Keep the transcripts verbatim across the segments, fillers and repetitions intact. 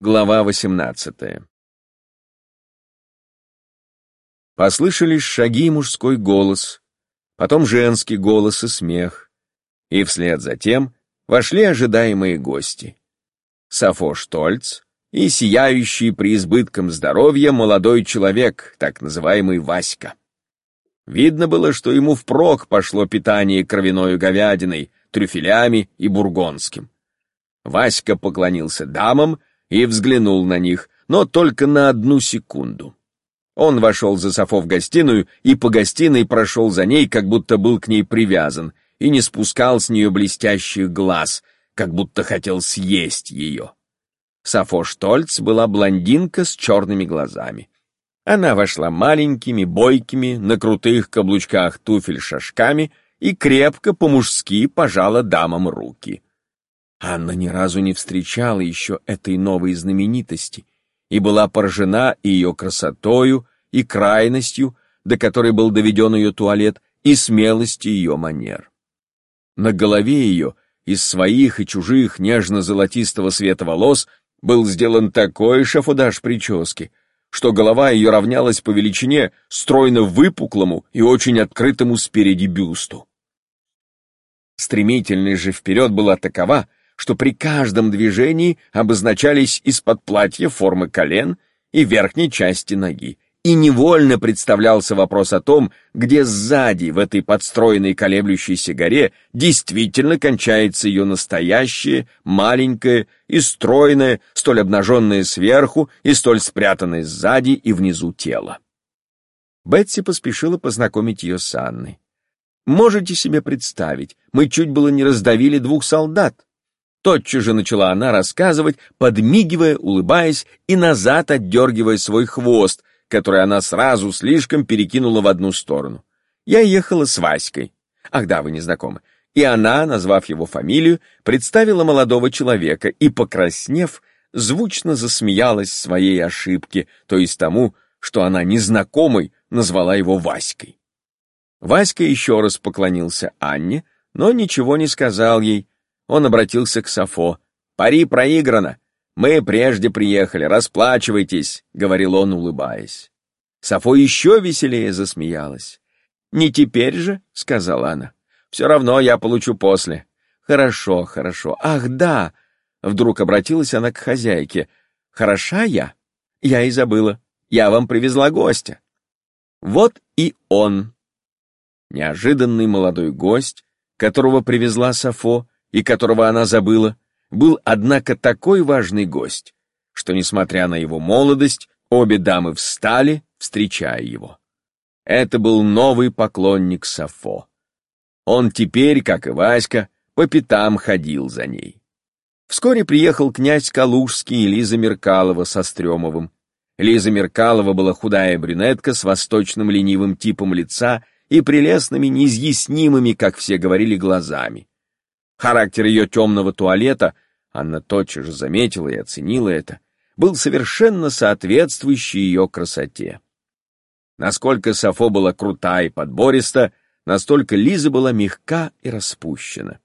Глава восемнадцатая. Послышались шаги и мужской голос, потом женский голос и смех, и вслед за тем вошли ожидаемые гости. Сафо Штольц и сияющий преизбытком здоровья молодой человек, так называемый Васька. Видно было, что ему впрок пошло питание кровяною говядиной, трюфелями и бургонским. Васька поклонился дамам и взглянул на них, но только на одну секунду. Он вошел за Сафо в гостиную и по гостиной прошел за ней, как будто был к ней привязан, и не спускал с нее блестящих глаз, как будто хотел съесть ее. Сафо Штольц была блондинка с черными глазами. Она вошла маленькими, бойкими, на крутых каблучках туфель шажками и крепко по-мужски пожала дамам руки. Анна ни разу не встречала еще этой новой знаменитости и была поражена ее красотою и крайностью, до которой был доведен ее туалет, и смелостью ее манер. На голове ее из своих и чужих нежно-золотистого цвета волос был сделан такой шафудаж прически, что голова ее равнялась по величине стройно выпуклому и очень открытому спереди бюсту. Стремительность же вперед была такова, что при каждом движении обозначались из-под платья формы колен и верхней части ноги, и невольно представлялся вопрос о том, где сзади, в этой подстроенной колеблющейся горе, действительно кончается ее настоящее, маленькое и стройное, столь обнаженное сверху и столь спрятанное сзади и внизу тело. Бетси поспешила познакомить ее с Анной. Можете себе представить, мы чуть было не раздавили двух солдат. Тотчас же начала она рассказывать, подмигивая, улыбаясь и назад отдергивая свой хвост, который она сразу слишком перекинула в одну сторону. Я ехала с Васькой. Ах да, вы не знакомы. И она, назвав его фамилию, представила молодого человека и, покраснев, звучно засмеялась своей ошибке, то есть тому, что она незнакомой назвала его Васькой. Васька еще раз поклонился Анне, но ничего не сказал ей. Он обратился к Сафо. «Пари проиграно. Мы прежде приехали, расплачивайтесь», — говорил он, улыбаясь. Сафо еще веселее засмеялась. «Не теперь же», — сказала она. «Все равно я получу после». «Хорошо, хорошо. Ах, да!» Вдруг обратилась она к хозяйке. «Хороша я? Я и забыла. Я вам привезла гостя». Вот и он. Неожиданный молодой гость, которого привезла Сафо, и которого она забыла, был, однако, такой важный гость, что, несмотря на его молодость, обе дамы встали, встречая его. Это был новый поклонник Сафо. Он теперь, как и Васька, по пятам ходил за ней. Вскоре приехал князь Калужский и Лиза Меркалова со Стремовым. Лиза Меркалова была худая брюнетка с восточным ленивым типом лица и прелестными, неизъяснимыми, как все говорили, глазами. Характер ее темного туалета, Анна тотчас же заметила и оценила это, был совершенно соответствующий ее красоте. Насколько Сафо была крута и подбориста, настолько Лиза была мягка и распущена.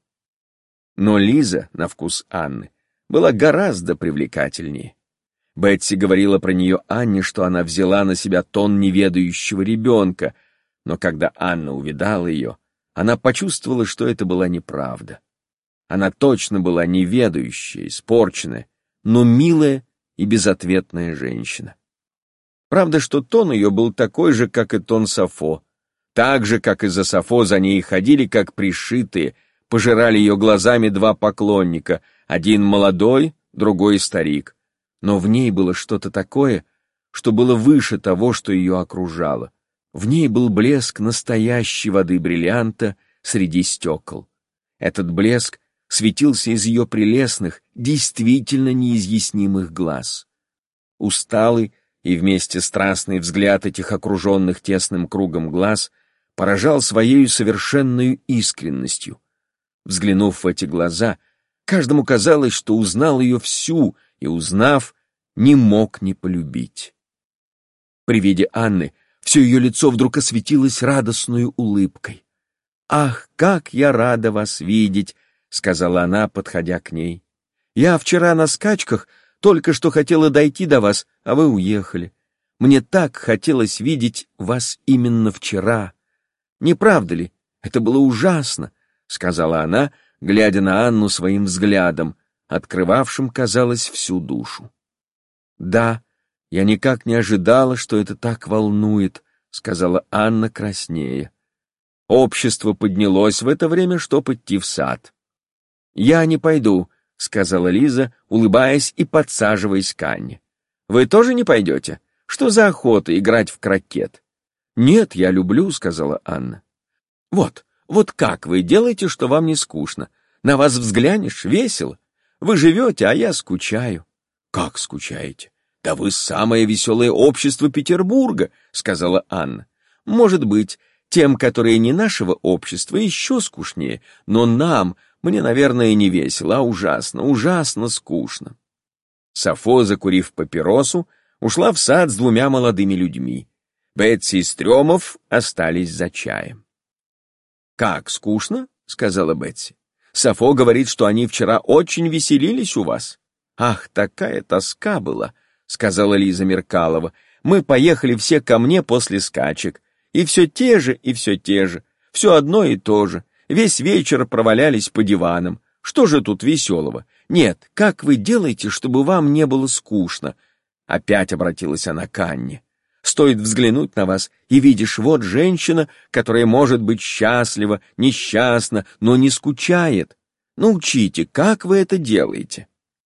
Но Лиза, на вкус Анны, была гораздо привлекательнее. Бетси говорила про нее Анне, что она взяла на себя тон неведающего ребенка, но когда Анна увидала ее, она почувствовала, что это была неправда. Она точно была неведающая, испорченная, но милая и безответная женщина. Правда, что тон ее был такой же, как и тон Сафо. Так же, как и за Сафо, за ней ходили, как пришитые, пожирали ее глазами два поклонника, один молодой, другой старик. Но в ней было что-то такое, что было выше того, что ее окружало. В ней был блеск настоящей воды бриллианта среди стекол. Этот блеск светился из ее прелестных, действительно неизъяснимых глаз. Усталый и вместе страстный взгляд этих окруженных тесным кругом глаз поражал своей совершенной искренностью. Взглянув в эти глаза, каждому казалось, что узнал ее всю, и, узнав, не мог не полюбить. При виде Анны все ее лицо вдруг осветилось радостной улыбкой. «Ах, как я рада вас видеть!» — сказала она, подходя к ней. «Я вчера на скачках Только что хотела дойти до вас, а вы уехали. Мне так хотелось видеть вас именно вчера. Не правда ли? Это было ужасно, — сказала она, глядя на Анну своим взглядом, открывавшим, казалось, всю душу. Да, я никак не ожидала, что это так волнует, — сказала Анна краснея. Общество поднялось в это время, чтоб идти в сад. «Я не пойду», — сказала Лиза, улыбаясь и подсаживаясь к Анне. «Вы тоже не пойдете? Что за охота играть в крокет?» «Нет, я люблю», — сказала Анна. «Вот, вот как вы делаете, что вам не скучно? На вас взглянешь — весело. Вы живете, а я скучаю». «Как скучаете? Да вы самое веселое общество Петербурга», — сказала Анна. «Может быть, тем, которые не нашего общества, еще скучнее, но нам, мне, наверное, не весело, а ужасно, ужасно скучно». Сафо, закурив папиросу, ушла в сад с двумя молодыми людьми. Бетси и Стрёмов остались за чаем. «Как, скучно?» — сказала Бетси. «Сафо говорит, что они вчера очень веселились у вас». «Ах, такая тоска была», — сказала Лиза Меркалова. «Мы поехали все ко мне после скачек. И все те же, и все те же. Все одно и то же. Весь вечер провалялись по диванам. Что же тут веселого? Нет, как вы делаете, чтобы вам не было скучно?» Опять обратилась она к Анне. «Стоит взглянуть на вас, и видишь, вот женщина, которая может быть счастлива, несчастна, но не скучает. Научите, как вы это делаете?»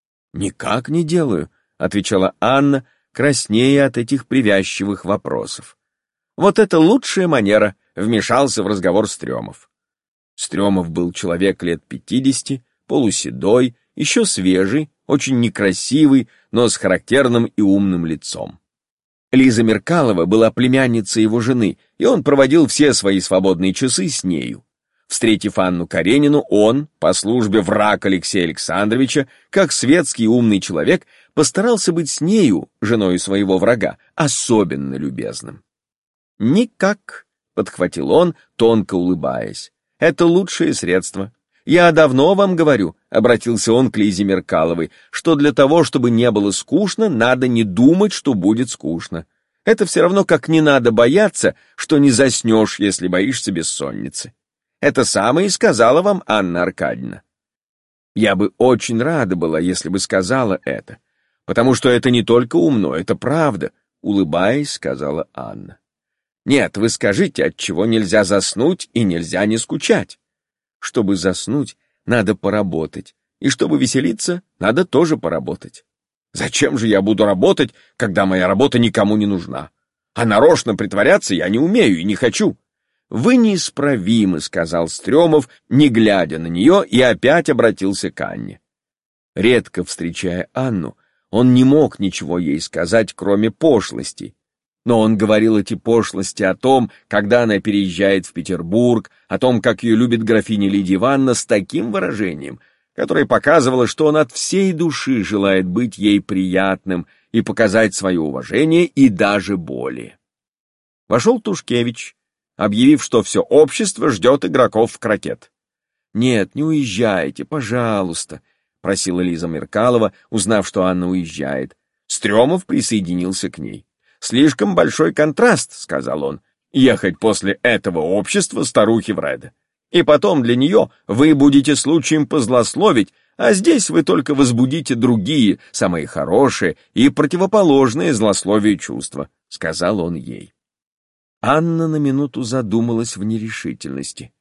«Никак не делаю», — отвечала Анна, краснея от этих привязчивых вопросов. «Вот это лучшая манера», — вмешался в разговор Стрёмов. Стрёмов был человек лет пятидесяти, полуседой, еще свежий, очень некрасивый, но с характерным и умным лицом. Лиза Меркалова была племянницей его жены, и он проводил все свои свободные часы с нею. Встретив Анну Каренину, он, по службе враг Алексея Александровича, как светский умный человек, постарался быть с нею, женой своего врага, особенно любезным. «Никак», — подхватил он, тонко улыбаясь, — «это лучшее средство. Я давно вам говорю», — обратился он к Лизе Меркаловой, «что для того, чтобы не было скучно, надо не думать, что будет скучно. Это все равно, как не надо бояться, что не заснешь, если боишься бессонницы. Это самое и сказала вам Анна Аркадьевна». «Я бы очень рада была, если бы сказала это, потому что это не только умно, это правда», — улыбаясь, сказала Анна. «Нет, вы скажите, отчего нельзя заснуть и нельзя не скучать. Чтобы заснуть, надо поработать, и чтобы веселиться, надо тоже поработать. Зачем же я буду работать, когда моя работа никому не нужна? А нарочно притворяться я не умею и не хочу». «Вы неисправимы», — сказал Стрёмов, не глядя на нее, и опять обратился к Анне. Редко встречая Анну, он не мог ничего ей сказать, кроме пошлостей. Но он говорил эти пошлости о том, когда она переезжает в Петербург, о том, как ее любит графиня Лидия Ивановна, с таким выражением, которое показывало, что он от всей души желает быть ей приятным и показать свое уважение и даже более. Вошел Тушкевич, объявив, что все общество ждет игроков в крокет. «Нет, не уезжайте, пожалуйста», — просила Лиза Меркалова, узнав, что Анна уезжает. Стрёмов присоединился к ней. «Слишком большой контраст», — сказал он, — «ехать после этого общества старухи Вреда. И потом для нее вы будете случаем позлословить, а здесь вы только возбудите другие, самые хорошие и противоположные злословию чувства», — сказал он ей. Анна на минуту задумалась в нерешительности.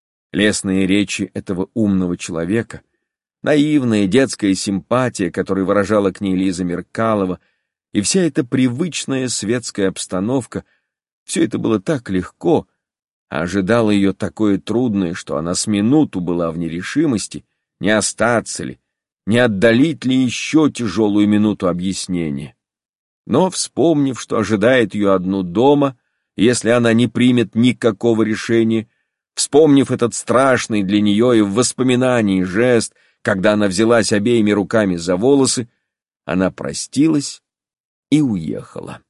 Лестные речи этого умного человека, наивная детская симпатия, которую выражала к ней Лиза Меркалова, и вся эта привычная светская обстановка, все это было так легко, а ожидало ее такое трудное, что она с минуту была в нерешимости, не остаться ли, не отдалить ли еще тяжелую минуту объяснения. Но, вспомнив, что ожидает ее одну дома, если она не примет никакого решения, вспомнив этот страшный для нее и в воспоминании жест, когда она взялась обеими руками за волосы, она простилась и уехала.